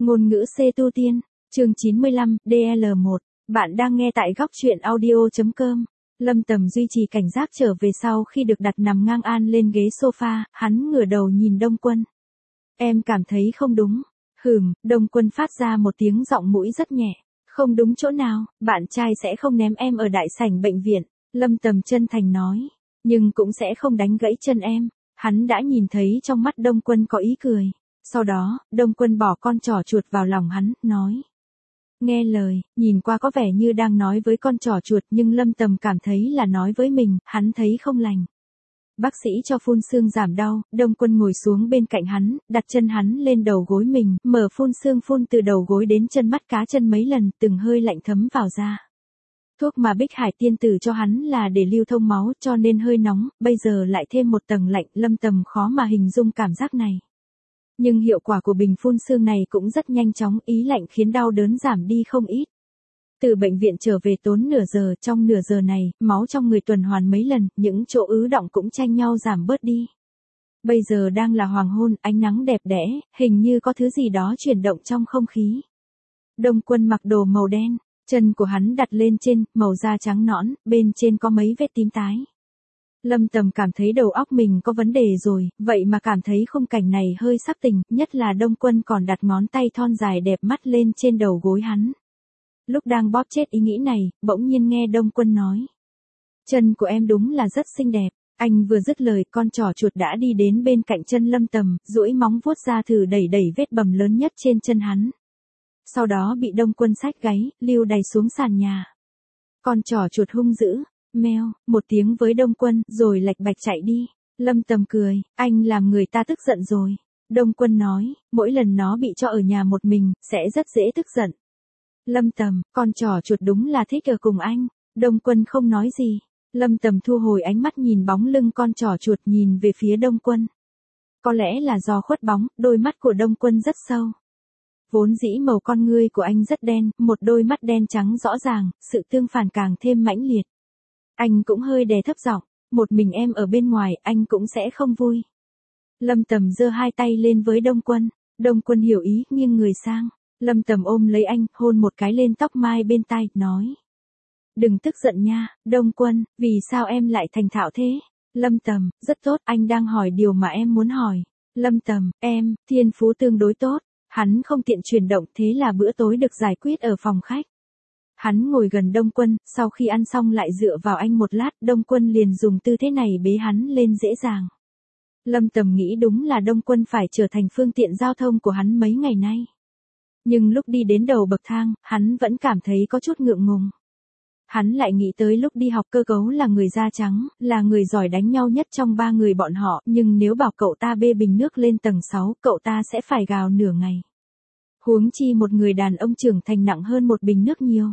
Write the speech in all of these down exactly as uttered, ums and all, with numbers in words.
Ngôn ngữ C tu tiên, chương chín mươi lăm, D L một. Bạn đang nghe tại góc truyện audio chấm com. Lâm Tầm duy trì cảnh giác trở về sau khi được đặt nằm ngang an lên ghế sofa, hắn ngửa đầu nhìn Đông Quân. Em cảm thấy không đúng. Hừm, Đông Quân phát ra một tiếng giọng mũi rất nhẹ. Không đúng chỗ nào, bạn trai sẽ không ném em ở đại sảnh bệnh viện. Lâm Tầm chân thành nói. Nhưng cũng sẽ không đánh gãy chân em. Hắn đã nhìn thấy trong mắt Đông Quân có ý cười. Sau đó, Đông Quân bỏ con trỏ chuột vào lòng hắn, nói. Nghe lời, nhìn qua có vẻ như đang nói với con trỏ chuột nhưng Lâm Tầm cảm thấy là nói với mình, hắn thấy không lành. Bác sĩ cho phun xương giảm đau, Đông Quân ngồi xuống bên cạnh hắn, đặt chân hắn lên đầu gối mình, mở phun xương phun từ đầu gối đến chân mắt cá chân mấy lần, từng hơi lạnh thấm vào da. Thuốc mà Bích Hải tiên tử cho hắn là để lưu thông máu cho nên hơi nóng, bây giờ lại thêm một tầng lạnh, Lâm Tầm khó mà hình dung cảm giác này. Nhưng hiệu quả của bình phun xương này cũng rất nhanh chóng, ý lạnh khiến đau đớn giảm đi không ít. Từ bệnh viện trở về tốn nửa giờ, trong nửa giờ này, máu trong người tuần hoàn mấy lần, những chỗ ứ đọng cũng tranh nhau giảm bớt đi. Bây giờ đang là hoàng hôn, ánh nắng đẹp đẽ, hình như có thứ gì đó chuyển động trong không khí. Đông Quân mặc đồ màu đen, chân của hắn đặt lên trên, màu da trắng nõn, bên trên có mấy vết tím tái. Lâm Tầm cảm thấy đầu óc mình có vấn đề rồi, vậy mà cảm thấy khung cảnh này hơi sắp tình, nhất là Đông Quân còn đặt ngón tay thon dài đẹp mắt lên trên đầu gối hắn. Lúc đang bóp chết ý nghĩ này, bỗng nhiên nghe Đông Quân nói. Chân của em đúng là rất xinh đẹp. Anh vừa dứt lời, con trỏ chuột đã đi đến bên cạnh chân Lâm Tầm, duỗi móng vuốt ra thử đẩy đẩy vết bầm lớn nhất trên chân hắn. Sau đó bị Đông Quân xách gáy, lưu đày xuống sàn nhà. Con trỏ chuột hung dữ. Meo, một tiếng với Đông Quân, rồi lạch bạch chạy đi. Lâm Tầm cười, anh làm người ta tức giận rồi. Đông Quân nói, mỗi lần nó bị cho ở nhà một mình, sẽ rất dễ tức giận. Lâm Tầm, con trỏ chuột đúng là thích ở cùng anh. Đông Quân không nói gì. Lâm Tầm thu hồi ánh mắt nhìn bóng lưng con trỏ chuột nhìn về phía Đông Quân. Có lẽ là do khuất bóng, đôi mắt của Đông Quân rất sâu. Vốn dĩ màu con ngươi của anh rất đen, một đôi mắt đen trắng rõ ràng, sự tương phản càng thêm mãnh liệt. Anh cũng hơi đè thấp giọng, một mình em ở bên ngoài, anh cũng sẽ không vui. Lâm Tầm giơ hai tay lên với Đông Quân, Đông Quân hiểu ý, nghiêng người sang. Lâm Tầm ôm lấy anh, hôn một cái lên tóc mai bên tai, nói. Đừng tức giận nha, Đông Quân, vì sao em lại thành thạo thế? Lâm Tầm, rất tốt, anh đang hỏi điều mà em muốn hỏi. Lâm Tầm, em, thiên phú tương đối tốt, hắn không tiện chuyển động, thế là bữa tối được giải quyết ở phòng khách. Hắn ngồi gần Đông Quân, sau khi ăn xong lại dựa vào anh một lát, Đông Quân liền dùng tư thế này bế hắn lên dễ dàng. Lâm Tầm nghĩ đúng là Đông Quân phải trở thành phương tiện giao thông của hắn mấy ngày nay. Nhưng lúc đi đến đầu bậc thang, hắn vẫn cảm thấy có chút ngượng ngùng. Hắn lại nghĩ tới lúc đi học cơ cấu là người da trắng, là người giỏi đánh nhau nhất trong ba người bọn họ, nhưng nếu bảo cậu ta bê bình nước lên tầng sáu, cậu ta sẽ phải gào nửa ngày. Huống chi một người đàn ông trưởng thành nặng hơn một bình nước nhiều.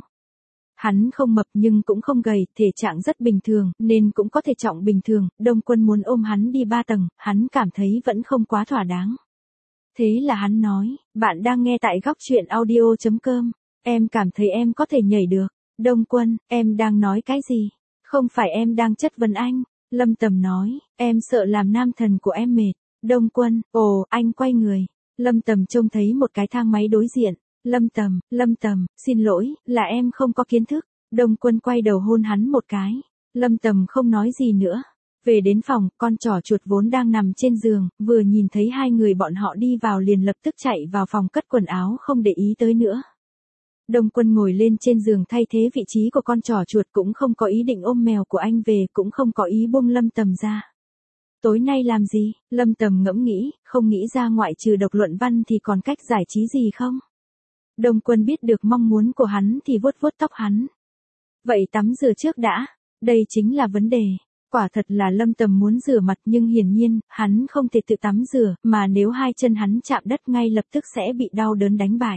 Hắn không mập nhưng cũng không gầy, thể trạng rất bình thường, nên cũng có thể trọng bình thường, Đông Quân muốn ôm hắn đi ba tầng, hắn cảm thấy vẫn không quá thỏa đáng. Thế là hắn nói, bạn đang nghe tại góc truyện audio chấm com, em cảm thấy em có thể nhảy được. Đông Quân, em đang nói cái gì? Không phải em đang chất vấn anh. Lâm Tầm nói, em sợ làm nam thần của em mệt. Đông Quân, ồ, anh quay người. Lâm Tầm trông thấy một cái thang máy đối diện. Lâm Tầm, Lâm Tầm, xin lỗi, là em không có kiến thức. Đông Quân quay đầu hôn hắn một cái. Lâm Tầm không nói gì nữa. Về đến phòng, con trỏ chuột vốn đang nằm trên giường, vừa nhìn thấy hai người bọn họ đi vào liền lập tức chạy vào phòng cất quần áo không để ý tới nữa. Đông Quân ngồi lên trên giường thay thế vị trí của con trỏ chuột, cũng không có ý định ôm mèo của anh về, cũng không có ý buông Lâm Tầm ra. Tối nay làm gì? Lâm Tầm ngẫm nghĩ, không nghĩ ra ngoại trừ đọc luận văn thì còn cách giải trí gì không? Đông Quân biết được mong muốn của hắn thì vuốt vuốt tóc hắn. Vậy tắm rửa trước đã, đây chính là vấn đề. Quả thật là Lâm Tầm muốn rửa mặt nhưng hiển nhiên, hắn không thể tự tắm rửa, mà nếu hai chân hắn chạm đất ngay lập tức sẽ bị đau đớn đánh bại.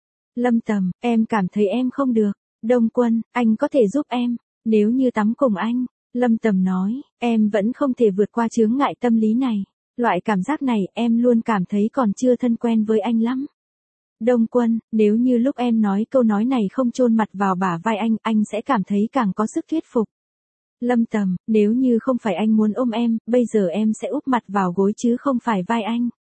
Lâm Tầm, em cảm thấy em không được. Đông Quân, anh có thể giúp em, nếu như tắm cùng anh. Lâm Tầm nói, em vẫn không thể vượt qua chướng ngại tâm lý này. Loại cảm giác này em luôn cảm thấy còn chưa thân quen với anh lắm. Đông Quân, nếu như lúc em nói câu nói này không chôn mặt vào bả vai anh, anh sẽ cảm thấy càng có sức thuyết phục. Lâm Tầm, nếu như không phải anh muốn ôm em, bây giờ em sẽ úp mặt vào gối chứ không phải vai anh.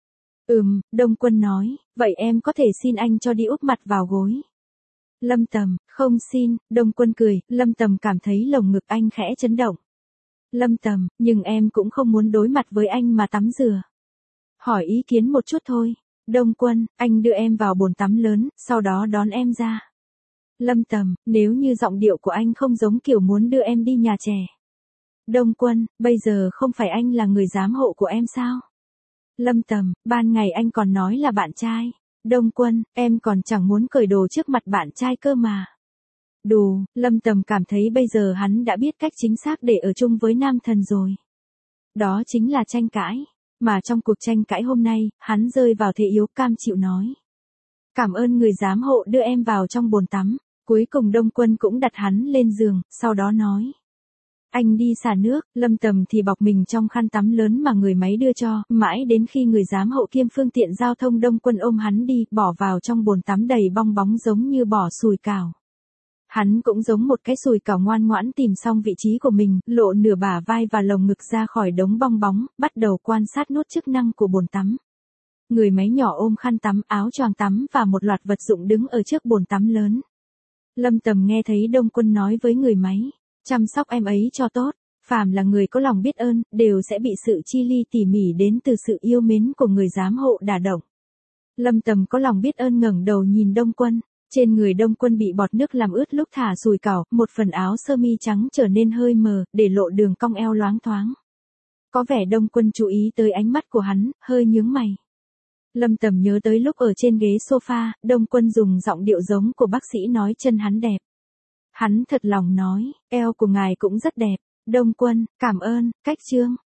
Ừm, Đông Quân nói, vậy em có thể xin anh cho đi úp mặt vào gối. Lâm Tầm, không xin, Đông Quân cười, Lâm Tầm cảm thấy lồng ngực anh khẽ chấn động. Lâm Tầm, nhưng em cũng không muốn đối mặt với anh mà tắm rửa. Hỏi ý kiến một chút thôi. Đông Quân, anh đưa em vào bồn tắm lớn, sau đó đón em ra. Lâm Tầm, nếu như giọng điệu của anh không giống kiểu muốn đưa em đi nhà trẻ. Đông Quân, bây giờ không phải anh là người giám hộ của em sao? Lâm Tầm, ban ngày anh còn nói là bạn trai. Đông Quân, em còn chẳng muốn cởi đồ trước mặt bạn trai cơ mà. Đù, Lâm Tầm cảm thấy bây giờ hắn đã biết cách chính xác để ở chung với nam thần rồi. Đó chính là tranh cãi. Mà trong cuộc tranh cãi hôm nay, hắn rơi vào thế yếu cam chịu nói. Cảm ơn người giám hộ đưa em vào trong bồn tắm. Cuối cùng Đông Quân cũng đặt hắn lên giường, sau đó nói. Anh đi xả nước, Lâm Tầm thì bọc mình trong khăn tắm lớn mà người máy đưa cho, mãi đến khi người giám hộ kiêm phương tiện giao thông Đông Quân ôm hắn đi, bỏ vào trong bồn tắm đầy bong bóng giống như bỏ sùi cảo. Hắn cũng giống một cái sùi cảo ngoan ngoãn tìm xong vị trí của mình, lộ nửa bả vai và lồng ngực ra khỏi đống bong bóng, bắt đầu quan sát nốt chức năng của bồn tắm. Người máy nhỏ ôm khăn tắm, áo choàng tắm và một loạt vật dụng đứng ở trước bồn tắm lớn. Lâm Tầm nghe thấy Đông Quân nói với người máy, chăm sóc em ấy cho tốt, phàm là người có lòng biết ơn, đều sẽ bị sự chi ly tỉ mỉ đến từ sự yêu mến của người giám hộ đả động. Lâm Tầm có lòng biết ơn ngẩng đầu nhìn Đông Quân, trên người Đông Quân bị bọt nước làm ướt lúc thả sùi cảo, một phần áo sơ mi trắng trở nên hơi mờ, để lộ đường cong eo loáng thoáng. Có vẻ Đông Quân chú ý tới ánh mắt của hắn, hơi nhướng mày. Lâm Tầm nhớ tới lúc ở trên ghế sofa, Đông Quân dùng giọng điệu giống của bác sĩ nói chân hắn đẹp. Hắn thật lòng nói, eo của ngài cũng rất đẹp. Đông Quân, cảm ơn, cách chương.